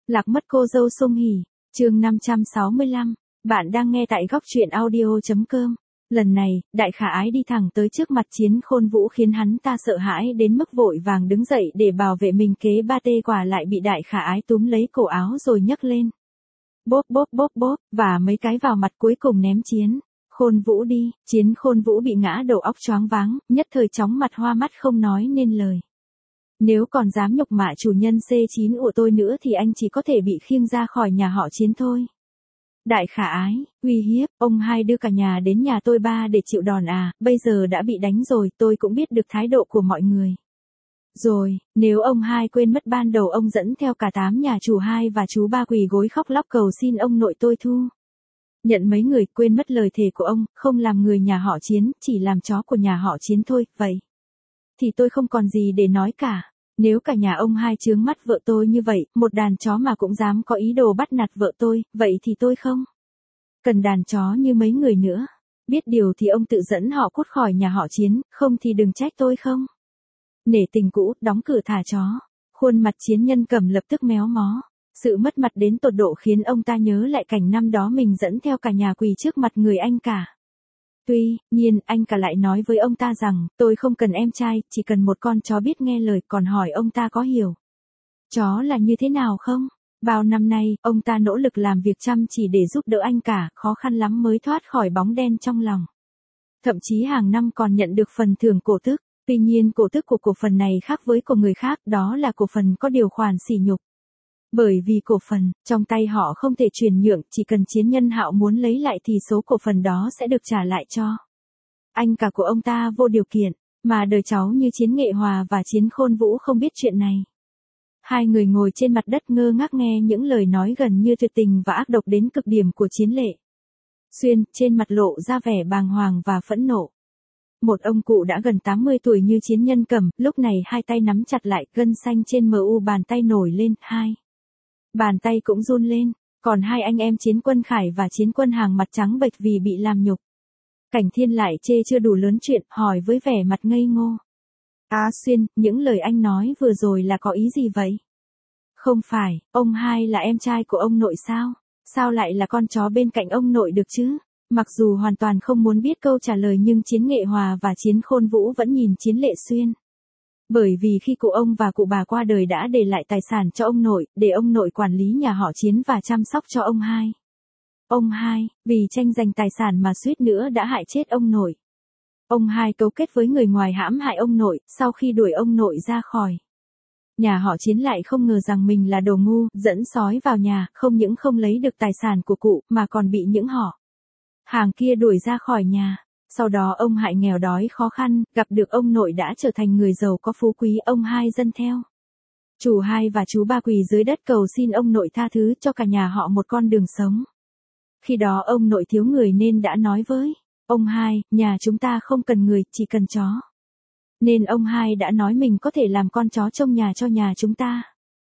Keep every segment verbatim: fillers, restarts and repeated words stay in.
Lạc mất cô dâu Song Hỷ, chương năm trăm sáu mươi lăm, bạn đang nghe tại góc truyện audio.com. Lần này, Đại Khả Ái đi thẳng tới trước mặt Chiến Khôn Vũ khiến hắn ta sợ hãi đến mức vội vàng đứng dậy để bảo vệ mình, kế ba tê quả lại bị Đại Khả Ái túm lấy cổ áo rồi nhấc lên. Bốp bốp bốp bốp, và mấy cái vào mặt cuối cùng ném Chiến Khôn Vũ đi. Chiến Khôn Vũ bị ngã đầu óc choáng váng, nhất thời chóng mặt hoa mắt không nói nên lời. Nếu còn dám nhục mạ chủ nhân xê chín của tôi nữa thì anh chỉ có thể bị khiêng ra khỏi nhà họ Chiến thôi. Đại Khả Ái, uy hiếp, ông hai đưa cả nhà đến nhà tôi ba để chịu đòn à, bây giờ đã bị đánh rồi, tôi cũng biết được thái độ của mọi người. Rồi, nếu ông hai quên mất ban đầu ông dẫn theo cả tám nhà chủ hai và chú ba quỳ gối khóc lóc cầu xin ông nội tôi thu nhận mấy người, quên mất lời thề của ông, không làm người nhà họ Chiến, chỉ làm chó của nhà họ Chiến thôi, vậy thì tôi không còn gì để nói cả. Nếu cả nhà ông hai chướng mắt vợ tôi như vậy, một đàn chó mà cũng dám có ý đồ bắt nạt vợ tôi, vậy thì tôi không cần đàn chó như mấy người nữa. Biết điều thì ông tự dẫn họ cút khỏi nhà họ Chiến, không thì đừng trách tôi không nể tình cũ, đóng cửa thả chó. Khuôn mặt Chiến Nhân Cầm lập tức méo mó. Sự mất mặt đến tột độ khiến ông ta nhớ lại cảnh năm đó mình dẫn theo cả nhà quỳ trước mặt người anh cả. Tuy nhiên, anh cả lại nói với ông ta rằng, tôi không cần em trai, chỉ cần một con chó biết nghe lời, còn hỏi ông ta có hiểu chó là như thế nào không? Bao năm nay, ông ta nỗ lực làm việc chăm chỉ để giúp đỡ anh cả, khó khăn lắm mới thoát khỏi bóng đen trong lòng. Thậm chí hàng năm còn nhận được phần thưởng cổ tức. Tuy nhiên cổ tức của cổ phần này khác với của người khác, đó là cổ phần có điều khoản sỉ nhục. Bởi vì cổ phần, trong tay họ không thể chuyển nhượng, chỉ cần Chiến Nhân Hạo muốn lấy lại thì số cổ phần đó sẽ được trả lại cho anh cả của ông ta vô điều kiện, mà đời cháu như Chiến Nghệ Hòa và Chiến Khôn Vũ không biết chuyện này. Hai người ngồi trên mặt đất ngơ ngác nghe những lời nói gần như tuyệt tình và ác độc đến cực điểm của Chiến Lệ Xuyên, trên mặt lộ ra vẻ bàng hoàng và phẫn nộ. Một ông cụ đã gần tám mươi tuổi như Chiến Nhân Cầm, lúc này hai tay nắm chặt lại, gân xanh trên mờ u bàn tay nổi lên, hai bàn tay cũng run lên, còn hai anh em Chiến Quân Khải và Chiến Quân Hàng mặt trắng bệch vì bị làm nhục. Cảnh Thiên lại chê chưa đủ lớn chuyện, hỏi với vẻ mặt ngây ngô. Á Xuyên, những lời anh nói vừa rồi là có ý gì vậy? Không phải, ông hai là em trai của ông nội sao? Sao lại là con chó bên cạnh ông nội được chứ? Mặc dù hoàn toàn không muốn biết câu trả lời nhưng Chiến Nghệ Hòa và Chiến Khôn Vũ vẫn nhìn Chiến Lệ Xuyên. Bởi vì khi cụ ông và cụ bà qua đời đã để lại tài sản cho ông nội, để ông nội quản lý nhà họ Chiến và chăm sóc cho ông hai. Ông hai, vì tranh giành tài sản mà suýt nữa đã hại chết ông nội. Ông hai cấu kết với người ngoài hãm hại ông nội, sau khi đuổi ông nội ra khỏi nhà họ Chiến lại không ngờ rằng mình là đồ ngu, dẫn sói vào nhà, không những không lấy được tài sản của cụ, mà còn bị những họ hàng kia đuổi ra khỏi nhà. Sau đó ông hại nghèo đói khó khăn, gặp được ông nội đã trở thành người giàu có phú quý, ông hai dâng theo chủ hai và chú ba quỳ dưới đất cầu xin ông nội tha thứ cho cả nhà họ một con đường sống. Khi đó ông nội thiếu người nên đã nói với ông hai, nhà chúng ta không cần người, chỉ cần chó. Nên ông hai đã nói mình có thể làm con chó trông nhà cho nhà chúng ta.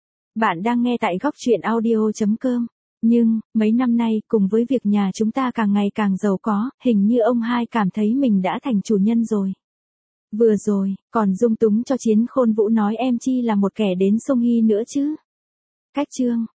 Bạn đang nghe tại góc truyện audio.com. Nhưng, mấy năm nay, cùng với việc nhà chúng ta càng ngày càng giàu có, hình như ông hai cảm thấy mình đã thành chủ nhân rồi. Vừa rồi, còn dung túng cho Chiến Khôn Vũ nói em chi là một kẻ đến Song Hỷ nữa chứ. Cách chương